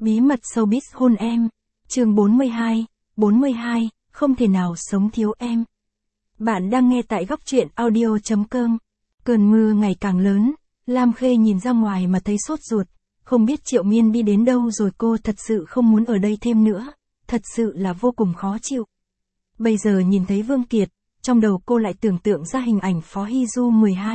Bí mật showbiz hôn em. Chương 42, không thể nào sống thiếu em. Bạn đang nghe tại góc truyện audio.com. Cơn mưa ngày càng lớn, Lam Khê nhìn ra ngoài mà thấy sốt ruột, không biết Triệu Miên đi đến đâu rồi, cô thật sự không muốn ở đây thêm nữa, thật sự là vô cùng khó chịu. Bây giờ nhìn thấy Vương Kiệt, trong đầu cô lại tưởng tượng ra hình ảnh Phó Hy Du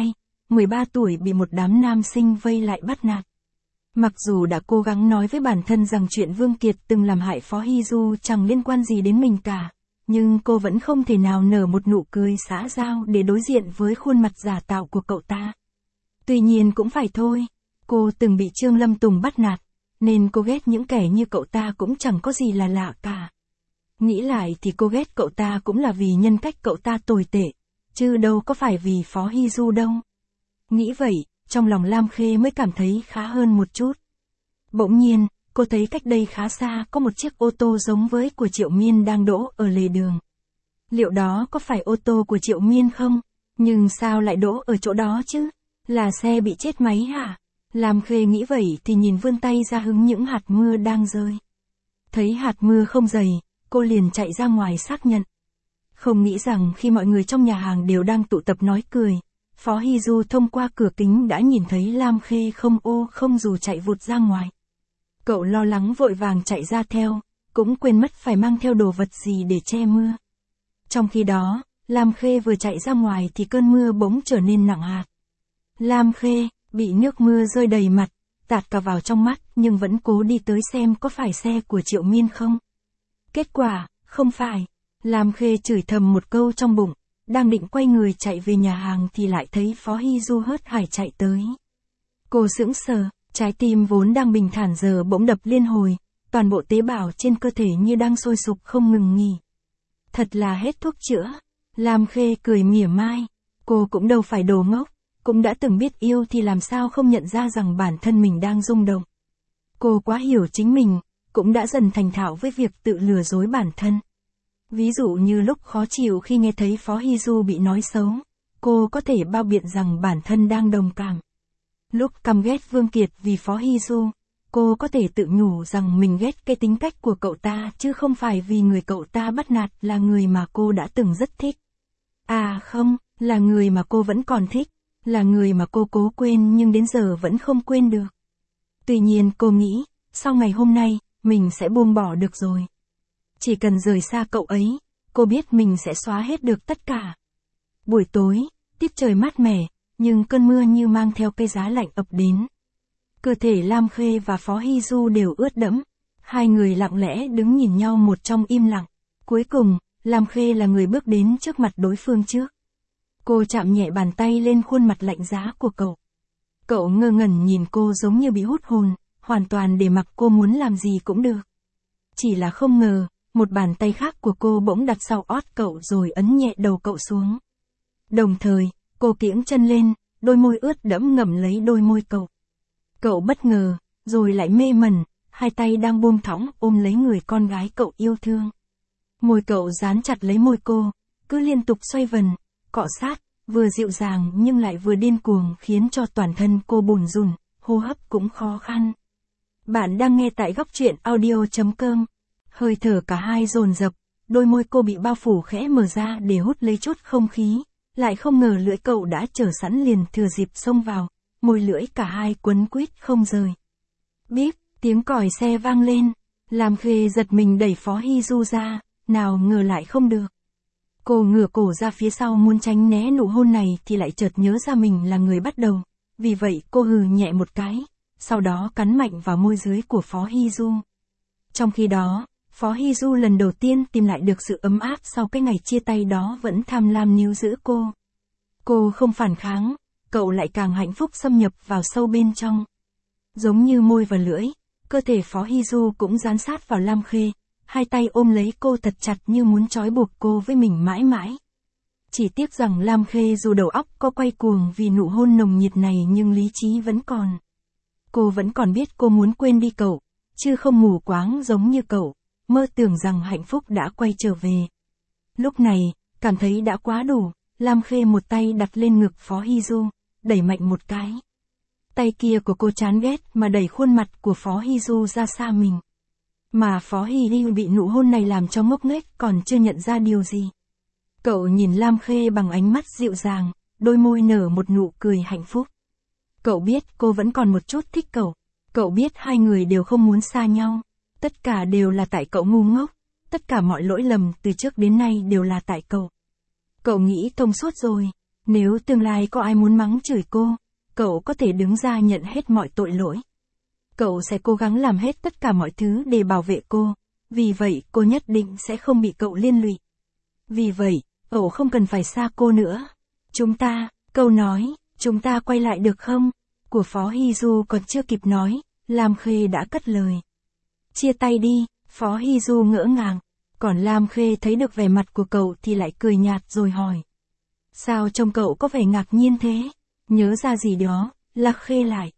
13 tuổi bị một đám nam sinh vây lại bắt nạt. Mặc dù đã cố gắng nói với bản thân rằng chuyện Vương Kiệt từng làm hại Phó Hy Du chẳng liên quan gì đến mình cả, nhưng cô vẫn không thể nào nở một nụ cười xã giao để đối diện với khuôn mặt giả tạo của cậu ta. Tuy nhiên cũng phải thôi, cô từng bị Trương Lâm Tùng bắt nạt, nên cô ghét những kẻ như cậu ta cũng chẳng có gì là lạ cả. Nghĩ lại thì cô ghét cậu ta cũng là vì nhân cách cậu ta tồi tệ, chứ đâu có phải vì Phó Hy Du đâu. Nghĩ vậy, trong lòng Lam Khê mới cảm thấy khá hơn một chút. Bỗng nhiên, cô thấy cách đây khá xa có một chiếc ô tô giống với của Triệu Miên đang đỗ ở lề đường. Liệu đó có phải ô tô của Triệu Miên không? Nhưng sao lại đỗ ở chỗ đó chứ? Là xe bị chết máy hả? Lam Khê nghĩ vậy thì nhìn vươn tay ra hứng những hạt mưa đang rơi. Thấy hạt mưa không dày, cô liền chạy ra ngoài xác nhận. Không nghĩ rằng khi mọi người trong nhà hàng đều đang tụ tập nói cười, Phó Hy Du thông qua cửa kính đã nhìn thấy Lam Khê không dù chạy vụt ra ngoài. Cậu lo lắng vội vàng chạy ra theo, cũng quên mất phải mang theo đồ vật gì để che mưa. Trong khi đó, Lam Khê vừa chạy ra ngoài thì cơn mưa bỗng trở nên nặng hạt. Lam Khê bị nước mưa rơi đầy mặt, tạt cả vào trong mắt, nhưng vẫn cố đi tới xem có phải xe của Triệu Miên không. Kết quả, không phải. Lam Khê chửi thầm một câu trong bụng, đang định quay người chạy về nhà hàng thì lại thấy Phó Hy Du hớt hải chạy tới. Cô sững sờ, trái tim vốn đang bình thản giờ bỗng đập liên hồi, toàn bộ tế bào trên cơ thể như đang sôi sục không ngừng nghỉ. Thật là hết thuốc chữa. Lam Khê cười mỉa mai, cô cũng đâu phải đồ ngốc, cũng đã từng biết yêu thì làm sao không nhận ra rằng bản thân mình đang rung động. Cô quá hiểu chính mình, cũng đã dần thành thạo với việc tự lừa dối bản thân. Ví dụ như lúc khó chịu khi nghe thấy Phó Hy Du bị nói xấu, cô có thể bao biện rằng bản thân đang đồng cảm. Lúc căm ghét Vương Kiệt vì Phó Hy Du, cô có thể tự nhủ rằng mình ghét cái tính cách của cậu ta chứ không phải vì người cậu ta bắt nạt là người mà cô đã từng rất thích. À không, là người mà cô vẫn còn thích, là người mà cô cố quên nhưng đến giờ vẫn không quên được. Tuy nhiên cô nghĩ, sau ngày hôm nay, mình sẽ buông bỏ được rồi. Chỉ cần rời xa cậu ấy, cô biết mình sẽ xóa hết được tất cả. Buổi tối, tiết trời mát mẻ, nhưng cơn mưa như mang theo cái giá lạnh ập đến. Cơ thể Lam Khê và Phó Hy Du đều ướt đẫm. Hai người lặng lẽ đứng nhìn nhau một trong im lặng. Cuối cùng, Lam Khê là người bước đến trước mặt đối phương trước. Cô chạm nhẹ bàn tay lên khuôn mặt lạnh giá của cậu. Cậu ngơ ngẩn nhìn cô giống như bị hút hồn, hoàn toàn để mặc cô muốn làm gì cũng được. Chỉ là không ngờ, một bàn tay khác của cô bỗng đặt sau ót cậu rồi ấn nhẹ đầu cậu xuống. Đồng thời, cô kiễng chân lên, đôi môi ướt đẫm ngậm lấy đôi môi cậu. Cậu bất ngờ, rồi lại mê mẩn, hai tay đang buông thõng ôm lấy người con gái cậu yêu thương. Môi cậu dán chặt lấy môi cô, cứ liên tục xoay vần, cọ sát, vừa dịu dàng nhưng lại vừa điên cuồng khiến cho toàn thân cô bủn rủn, hô hấp cũng khó khăn. Bạn đang nghe tại góc truyện audio.com. Hơi thở cả hai dồn dập, đôi môi cô bị bao phủ khẽ mở ra để hút lấy chút không khí, lại không ngờ lưỡi cậu đã chờ sẵn liền thừa dịp xông vào, môi lưỡi cả hai quấn quýt không rời. Bíp, tiếng còi xe vang lên, Lam Khê giật mình đẩy Phó Hy Du ra, nào ngờ lại không được. Cô ngửa cổ ra phía sau muốn tránh né nụ hôn này thì lại chợt nhớ ra mình là người bắt đầu, vì vậy cô hừ nhẹ một cái, sau đó cắn mạnh vào môi dưới của Phó Hy Du. Trong khi đó, Phó Hy Du lần đầu tiên tìm lại được sự ấm áp sau cái ngày chia tay đó vẫn tham lam níu giữ cô. Cô không phản kháng, cậu lại càng hạnh phúc xâm nhập vào sâu bên trong. Giống như môi và lưỡi, cơ thể Phó Hy Du cũng dán sát vào Lam Khê, hai tay ôm lấy cô thật chặt như muốn trói buộc cô với mình mãi mãi. Chỉ tiếc rằng Lam Khê dù đầu óc có quay cuồng vì nụ hôn nồng nhiệt này nhưng lý trí vẫn còn. Cô vẫn còn biết cô muốn quên đi cậu, chứ không mù quáng giống như cậu, mơ tưởng rằng hạnh phúc đã quay trở về. Lúc này, cảm thấy đã quá đủ, Lam Khê một tay đặt lên ngực Phó Hy Du, đẩy mạnh một cái. Tay kia của cô chán ghét mà đẩy khuôn mặt của Phó Hy Du ra xa mình. Mà Phó Hy Đi bị nụ hôn này làm cho ngốc nghếch còn chưa nhận ra điều gì. Cậu nhìn Lam Khê bằng ánh mắt dịu dàng, đôi môi nở một nụ cười hạnh phúc. Cậu biết cô vẫn còn một chút thích cậu. Cậu biết hai người đều không muốn xa nhau. Tất cả đều là tại cậu ngu ngốc. Tất cả mọi lỗi lầm từ trước đến nay đều là tại cậu. Cậu nghĩ thông suốt rồi. Nếu tương lai có ai muốn mắng chửi cô, cậu có thể đứng ra nhận hết mọi tội lỗi. Cậu sẽ cố gắng làm hết tất cả mọi thứ để bảo vệ cô. Vì vậy cô nhất định sẽ không bị cậu liên lụy. Vì vậy, cậu không cần phải xa cô nữa. Câu nói, chúng ta quay lại được không? Của Phó Hy Du còn chưa kịp nói, Lam Khê đã cất lời. Chia tay đi, Phó Hy Du ngỡ ngàng. Còn Lam Khê thấy được vẻ mặt của cậu thì lại cười nhạt rồi hỏi. Sao trông cậu có vẻ ngạc nhiên thế? Nhớ ra gì đó, Lạc Khê lại.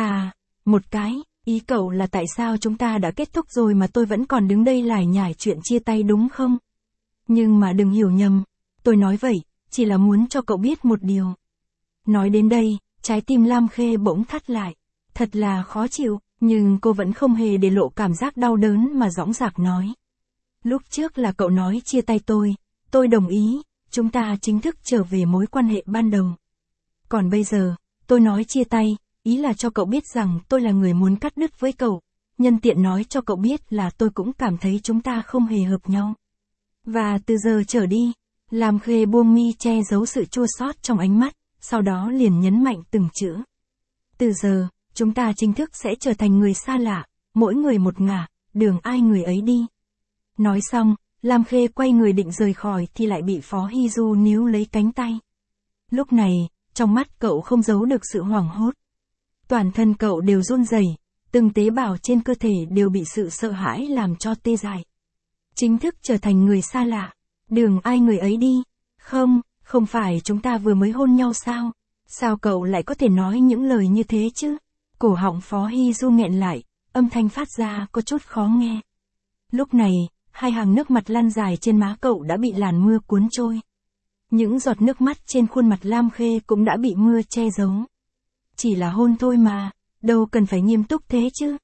Một cái, ý cậu là tại sao chúng ta đã kết thúc rồi mà tôi vẫn còn đứng đây lải nhải chuyện chia tay đúng không? Nhưng mà đừng hiểu nhầm, tôi nói vậy, chỉ là muốn cho cậu biết một điều. Nói đến đây, trái tim Lam Khê bỗng thắt lại. Thật là khó chịu, nhưng cô vẫn không hề để lộ cảm giác đau đớn mà dõng dạc nói. Lúc trước là cậu nói chia tay tôi đồng ý, chúng ta chính thức trở về mối quan hệ ban đầu. Còn bây giờ, tôi nói chia tay, ý là cho cậu biết rằng tôi là người muốn cắt đứt với cậu, nhân tiện nói cho cậu biết là tôi cũng cảm thấy chúng ta không hề hợp nhau. Và từ giờ trở đi, Lam Khê buông mi che giấu sự chua xót trong ánh mắt, sau đó liền nhấn mạnh từng chữ. Từ giờ, chúng ta chính thức sẽ trở thành người xa lạ, mỗi người một ngả, đường ai người ấy đi. Nói xong, Lam Khê quay người định rời khỏi thì lại bị Phó Hy Du níu lấy cánh tay. Lúc này, trong mắt cậu không giấu được sự hoảng hốt. Toàn thân cậu đều run rẩy, từng tế bào trên cơ thể đều bị sự sợ hãi làm cho tê dại. Chính thức trở thành người xa lạ, đường ai người ấy đi. Không phải chúng ta vừa mới hôn nhau sao? Sao cậu lại có thể nói những lời như thế chứ? Cổ họng Phó Hy Du nghẹn lại, âm thanh phát ra có chút khó nghe. Lúc này, hai hàng nước mặt lăn dài trên má cậu đã bị làn mưa cuốn trôi. Những giọt nước mắt trên khuôn mặt Lam Khê cũng đã bị mưa che giấu. Chỉ là hôn thôi mà, đâu cần phải nghiêm túc thế chứ.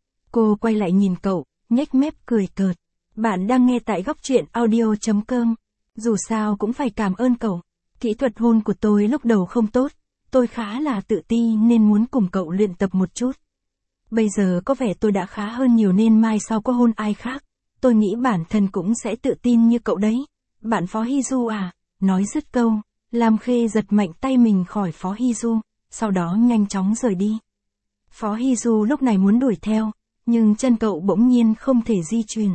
Cô quay lại nhìn cậu, nhếch mép cười cợt. Bạn đang nghe tại góc truyện audio.com. Dù sao cũng phải cảm ơn cậu. Kỹ thuật hôn của tôi lúc đầu không tốt. Tôi khá là tự ti nên muốn cùng cậu luyện tập một chút. Bây giờ có vẻ tôi đã khá hơn nhiều nên mai sau có hôn ai khác, tôi nghĩ bản thân cũng sẽ tự tin như cậu đấy. Bạn Phó Hy Du à? Nói dứt câu, Lam Khê giật mạnh tay mình khỏi Phó Hy Du, sau đó nhanh chóng rời đi. Phó Hy Du lúc này muốn đuổi theo, nhưng chân cậu bỗng nhiên không thể di chuyển.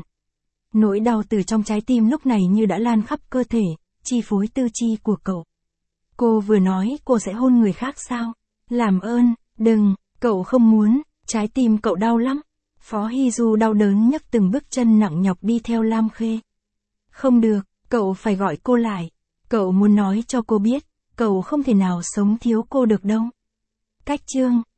Nỗi đau từ trong trái tim lúc này như đã lan khắp cơ thể, chi phối tư chi của cậu. Cô vừa nói cô sẽ hôn người khác sao? Làm ơn, đừng, cậu không muốn, trái tim cậu đau lắm. Phó Hy Du đau đớn nhấc từng bước chân nặng nhọc đi theo Lam Khê. Không được, cậu phải gọi cô lại. Cậu muốn nói cho cô biết, cậu không thể nào sống thiếu cô được đâu. Cách chương